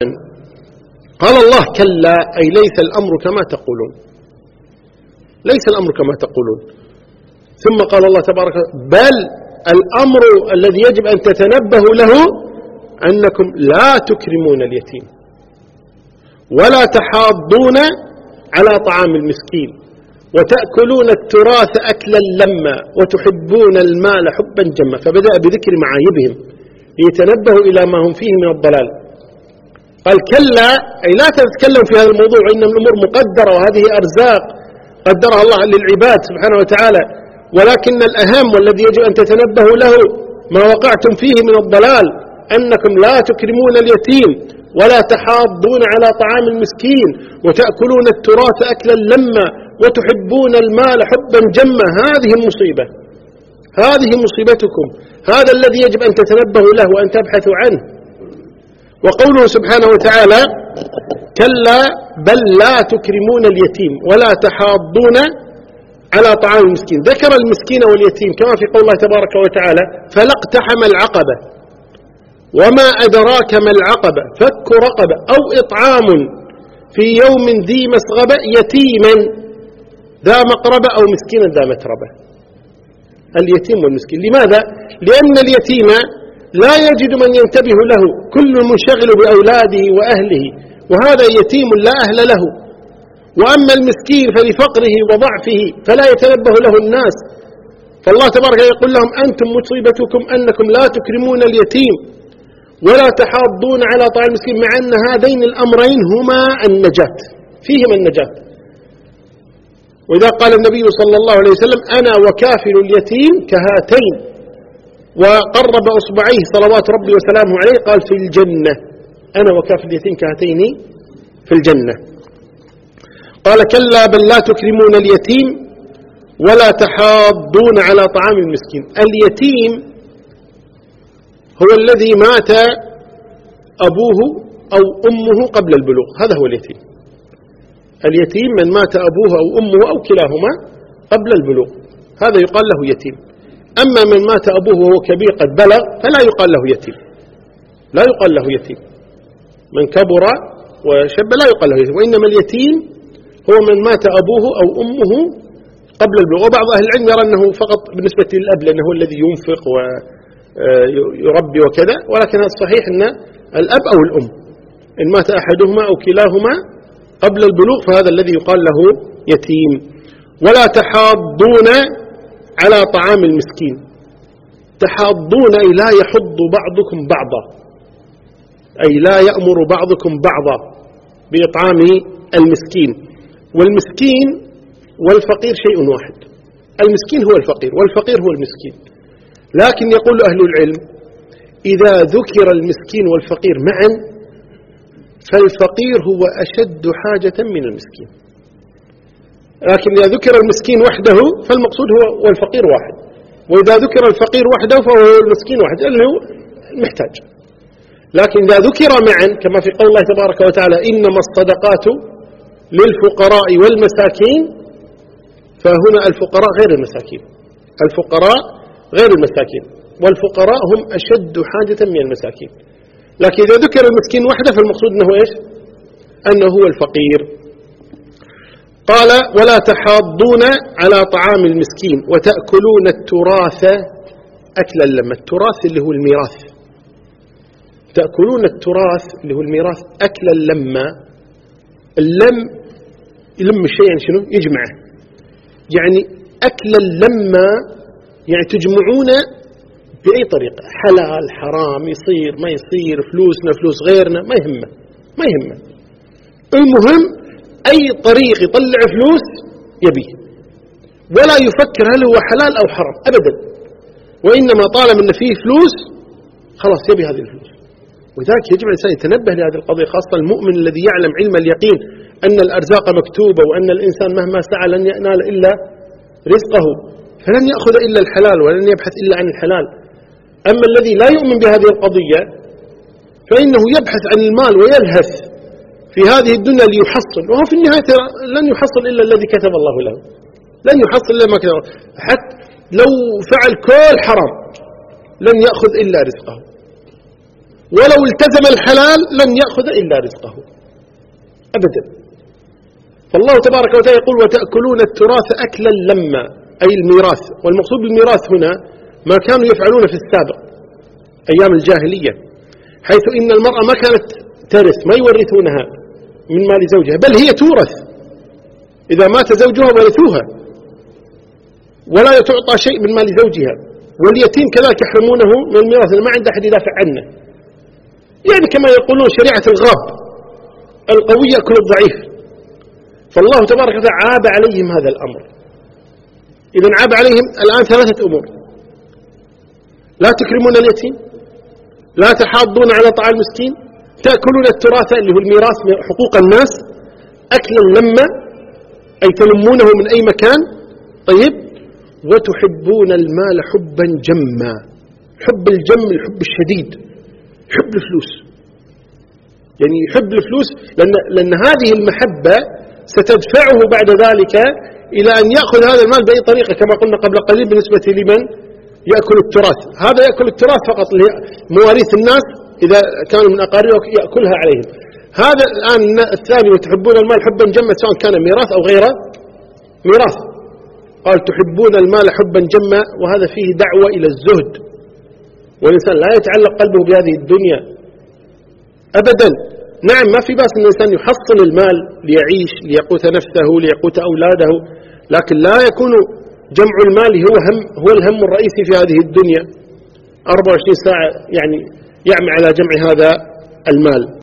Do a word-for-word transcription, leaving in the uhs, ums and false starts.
قال الله كلا أي ليس الأمر كما تقولون، ليس الأمر كما تقولون. ثم قال الله تبارك بل الأمر الذي يجب أن تتنبهوا له أنكم لا تكرمون اليتيم ولا تحاضون على طعام المسكين وتأكلون التراث أكلا لما وتحبون المال حبا جما. فبدأ بذكر معايبهم ليتنبهوا إلى ما هم فيه من الضلال. قال كلا أي لا تتكلم في هذا الموضوع، إن الأمور مقدرة وهذه أرزاق قدرها الله للعباد سبحانه وتعالى، ولكن الأهم والذي يجب أن تتنبهوا له ما وقعتم فيه من الضلال، أنكم لا تكرمون اليتيم ولا تحاضون على طعام المسكين وتأكلون التراث أكلا لما وتحبون المال حبا جما. هذه المصيبة، هذه مصيبتكم، هذا الذي يجب أن تتنبهوا له وأن تبحثوا عنه. وقوله سبحانه وتعالى كلا بل لا تكرمون اليتيم ولا تحاضون على طعام المسكين. ذكر المسكين واليتيم كما في قول الله تبارك وتعالى فلا اقتحم العقبة وما أدراك ما العقبة فك رقبة أو إطعام في يوم ذي مسغبة يتيما ذا مقربة أو مسكينا ذا متربة. اليتيم والمسكين، لماذا؟ لأن اليتيم لا يجد من ينتبه له، كل منشغل بأولاده وأهله، وهذا يتيم لا أهل له. وأما المسكين فلفقره وضعفه فلا يتنبه له الناس، فالله تبارك يقول لهم أنتم مصيبتكم أنكم لا تكرمون اليتيم ولا تحاضون على طعام المسكين، مع أن هذين الأمرين هما النجاة، فيهما النجاة. وإذا قال النبي صلى الله عليه وسلم أنا وكافل اليتيم كهاتين، وقرب أصبعيه صلوات ربي وسلامه عليه قال في الجنة، أنا وكافل اليتيم كهاتين في الجنة. قال كلا بل لا تكرمون اليتيم ولا تحاضون على طعام المسكين. اليتيم هو الذي مات أبوه أو أمه قبل البلوغ، هذا هو اليتيم. اليتيم من مات أبوه أو أمه أو كلاهما قبل البلوغ، هذا يقال له يتيم. أما من مات أبوه وهو كبير قد بلغ فلا يقال له يتيم، لا يقال له يتيم. من كبر وشب لا يقال له يتيم، وإنما اليتيم هو من مات أبوه أو أمه قبل البلوغ. وبعض أهل العلم يرى أنه فقط بالنسبة للأب لأنه هو الذي ينفق ويربي وكذا، ولكن الصحيح أن الأب أو الأم إن مات أحدهما أو كلاهما قبل البلوغ فهذا الذي يقال له يتيم. ولا تحاضون على طعام المسكين. تحاضون أي لا يحض بعضكم بعضا، أي لا يأمر بعضكم بعضا بإطعام المسكين. والمسكين والفقير شيء واحد، المسكين هو الفقير والفقير هو المسكين. لكن يقول أهل العلم إذا ذكر المسكين والفقير معا فالفقير هو أشد حاجة من المسكين، لكن إذا ذكر المسكين وحده فالمقصود هو والفقير واحد، وإذا ذكر الفقير وحده فهو المسكين واحد لأنه محتاج. لكن إذا ذكر معا كما في قول الله تبارك وتعالى إنما الصدقات للفقراء والمساكين، فهنا الفقراء غير المساكين، الفقراء غير المساكين، والفقراء هم أشد حاجة من المساكين. لكن إذا ذكر المسكين وحده فالمقصود أنه إيش؟ أنه هو الفقير. قال ولا تحاضون على طعام المسكين وتأكلون التراث أكلا لما. التراث اللي هو الميراث، تأكلون التراث اللي هو الميراث أكلا لما. اللم يلم الشيء يعني شنو؟ يجمعه، يعني أكلا لما يعني تجمعون بأي طريقة، حلال حرام يصير ما يصير، فلوسنا فلوس غيرنا ما يهمه، ما يهمه، المهم أي طريق يطلع فلوس يبيه، ولا يفكر هل هو حلال أو حرام أبدا، وإنما طالما أن فيه فلوس خلاص يبي هذه الفلوس. وذلك يجب الإنسان يتنبه لهذه القضية، خاصة المؤمن الذي يعلم علم اليقين أن الأرزاق مكتوبة وأن الإنسان مهما سعى لن ينال إلا رزقه، فلن يأخذ إلا الحلال ولن يبحث إلا عن الحلال. أما الذي لا يؤمن بهذه القضية فإنه يبحث عن المال ويلهث في هذه الدنيا ليحصل، وهو في النهاية لن يحصل إلا الذي كتب الله له، لن يحصل إلا ما كتب الله. حتى لو فعل كل حرام لن يأخذ إلا رزقه. ولو التزم الحلال لن يأخذ إلا رزقه أبدا. فالله تبارك وتعالى يقول وتأكلون التراث أكلا لما، أي الميراث. والمقصود بالميراث هنا ما كانوا يفعلون في السابق أيام الجاهلية، حيث إن المرأة ما كانت ترث، ما يورثونها من مال زوجها، بل هي تورث، إذا مات زوجها ورثوها ولا تعطى شيء من مال زوجها. واليتيم كذلك يحرمونه من الميراث، ما عنده أحد يدافع عنه، يعني كما يقولون شريعة الغاب، القوي يأكل الضعيف. فالله تبارك وتعالى عاب عليهم هذا الأمر. إذن عاب عليهم الآن ثلاثة أمور: لا تكرمون اليتيم، لا تحاضون على طعام المسكين، تأكلون التراث اللي هو الميراث حقوق الناس أكلا لما، أي تلمونه من أي مكان. طيب، وتحبون المال حبا جما. حب الجم الحب الشديد، حب الفلوس، يعني يحب الفلوس، لأن, لأن هذه المحبة ستدفعه بعد ذلك إلى أن يأخذ هذا المال بأي طريقة، كما قلنا قبل قليل بالنسبة لمن يأكل التراث. هذا يأكل التراث فقط مواريث الناس إذا كانوا من أقاربه يأكلها عليهم. هذا الآن الثاني وتحبون المال حبا جما، سواء كان ميراث أو غيره ميراث. قال تحبون المال حبا جما، وهذا فيه دعوة إلى الزهد، والإنسان لا يتعلق قلبه بهذه الدنيا أبدا. نعم، ما في بأس أن الإنسان يحصل المال ليعيش، ليقوت نفسه، ليقوت أولاده، لكن لا يكون جمع المال هو هم هو الهم الرئيسي في هذه الدنيا. أربعة وعشرين ساعة يعني يعمل على جمع هذا المال.